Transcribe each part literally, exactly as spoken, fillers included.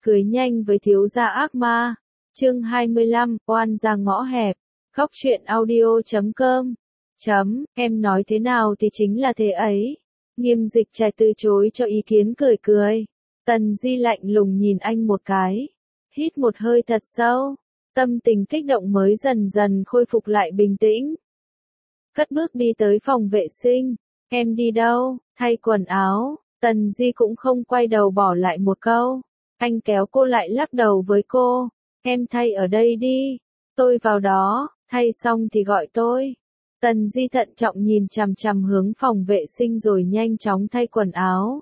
Cưới nhanh với thiếu gia ác ma. Chương hai mươi lăm, oan ra ngõ hẹp. Góc truyện audio chấm com. Chấm, em nói thế nào thì chính là thế ấy. Nghiêm Dịch Trạch từ chối cho ý kiến cười cười. Tần Di lạnh lùng nhìn anh một cái. Hít một hơi thật sâu. Tâm tình kích động mới dần dần khôi phục lại bình tĩnh. Cất bước đi tới phòng vệ sinh. Em đi đâu? Thay quần áo. Tần Di cũng không quay đầu bỏ lại một câu. Anh kéo cô lại lắc đầu với cô. Em thay ở đây đi. Tôi vào đó, thay xong thì gọi tôi. Tần Di thận trọng nhìn chằm chằm hướng phòng vệ sinh rồi nhanh chóng thay quần áo.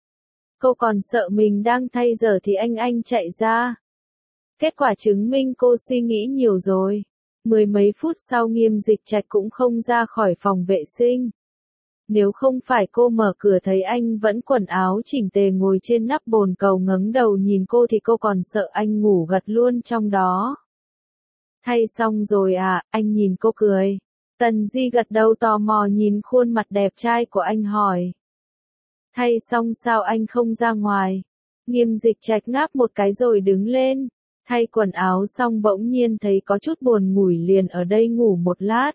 Cô còn sợ mình đang thay giờ thì anh anh chạy ra. Kết quả chứng minh cô suy nghĩ nhiều rồi. Mười mấy phút sau Nghiêm Dịch Trạch cũng không ra khỏi phòng vệ sinh. Nếu không phải cô mở cửa thấy anh vẫn quần áo chỉnh tề ngồi trên nắp bồn cầu ngẩng đầu nhìn cô thì cô còn sợ anh ngủ gật luôn trong đó. Thay xong rồi à, anh nhìn cô cười. Tần Di gật đầu tò mò nhìn khuôn mặt đẹp trai của anh hỏi. Thay xong sao anh không ra ngoài? Nghiêm Dịch Trạch ngáp một cái rồi đứng lên. Thay quần áo xong bỗng nhiên thấy có chút buồn ngủi liền ở đây ngủ một lát.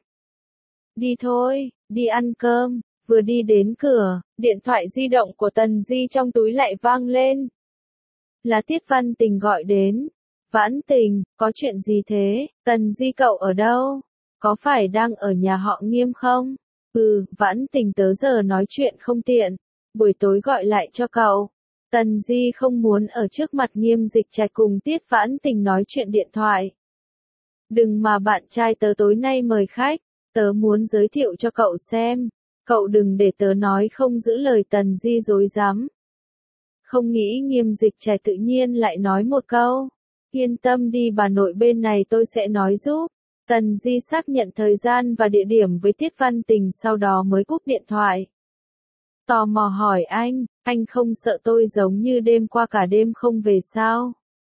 Đi thôi, đi ăn cơm. Vừa đi đến cửa, điện thoại di động của Tần Di trong túi lại vang lên. Là Tiết Văn Tình gọi đến. Vãn Tình, có chuyện gì thế? Tần Di cậu ở đâu? Có phải đang ở nhà họ Nghiêm không? Ừ, Vãn Tình tớ giờ nói chuyện không tiện. Buổi tối gọi lại cho cậu. Tần Di không muốn ở trước mặt Nghiêm Dịch Trạch cùng Tiết Vãn Tình nói chuyện điện thoại. Đừng mà bạn trai tớ tối nay mời khách, tớ muốn giới thiệu cho cậu xem. Cậu đừng để tớ nói không giữ lời. Tần Di dối dám. Không nghĩ Nghiêm Dịch Trạch tự nhiên lại nói một câu. Yên tâm đi bà nội bên này tôi sẽ nói giúp. Tần Di xác nhận thời gian và địa điểm với Tiết Văn Tình sau đó mới cúp điện thoại. Tò mò hỏi anh, anh không sợ tôi giống như đêm qua cả đêm không về sao?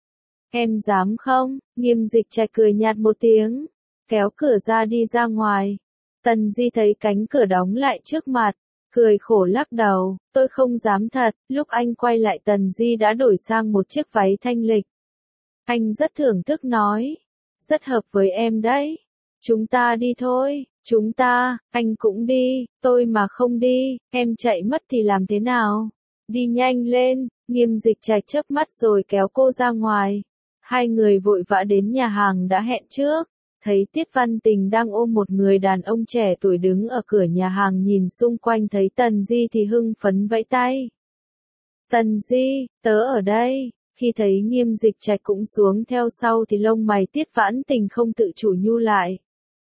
Em dám không? Nghiêm Dịch Trạch cười nhạt một tiếng. Kéo cửa ra đi ra ngoài. Tần Di thấy cánh cửa đóng lại trước mặt, cười khổ lắc đầu, tôi không dám thật. Lúc anh quay lại Tần Di đã đổi sang một chiếc váy thanh lịch. Anh rất thưởng thức nói, rất hợp với em đấy. Chúng ta đi thôi, chúng ta, anh cũng đi, tôi mà không đi, em chạy mất thì làm thế nào? Đi nhanh lên. Nghiêm Dịch Trạch chớp mắt rồi kéo cô ra ngoài. Hai người vội vã đến nhà hàng đã hẹn trước. Thấy Tiết Văn Tình đang ôm một người đàn ông trẻ tuổi đứng ở cửa nhà hàng nhìn xung quanh thấy Tần Di thì hưng phấn vẫy tay. Tần Di, tớ ở đây. Khi thấy Nghiêm Dịch Trạch cũng xuống theo sau thì lông mày Tiết Vãn Tình không tự chủ nhu lại.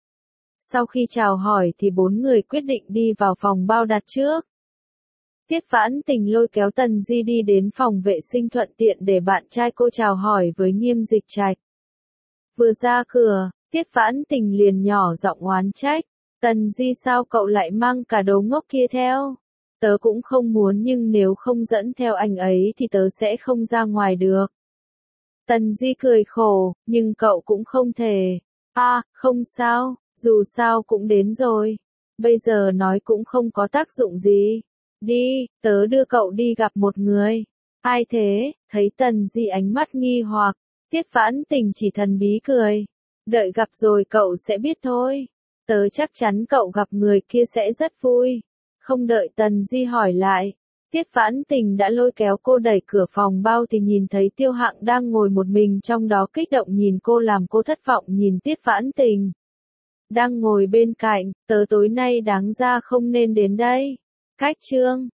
Sau khi chào hỏi thì bốn người quyết định đi vào phòng bao đặt trước. Tiết Vãn Tình lôi kéo Tần Di đi đến phòng vệ sinh thuận tiện để bạn trai cô chào hỏi với Nghiêm Dịch Trạch. Vừa ra cửa, Tiết Vãn Tình liền nhỏ giọng oán trách. Tần Di sao cậu lại mang cả đồ ngốc kia theo? Tớ cũng không muốn nhưng nếu không dẫn theo anh ấy thì tớ sẽ không ra ngoài được. Tần Di cười khổ, nhưng cậu cũng không thể. À, không sao, dù sao cũng đến rồi. Bây giờ nói cũng không có tác dụng gì. Đi, tớ đưa cậu đi gặp một người. Ai thế? Thấy Tần Di ánh mắt nghi hoặc, Tiết Vãn Tình chỉ thần bí cười. Đợi gặp rồi cậu sẽ biết thôi. Tớ chắc chắn cậu gặp người kia sẽ rất vui. Không đợi Tần Di hỏi lại, Tiết Vãn Tình đã lôi kéo cô đẩy cửa phòng bao thì nhìn thấy Tiêu Hạng đang ngồi một mình trong đó kích động nhìn cô làm cô thất vọng nhìn Tiết Vãn Tình. Đang ngồi bên cạnh, tớ tối nay đáng ra không nên đến đây. Cách chương.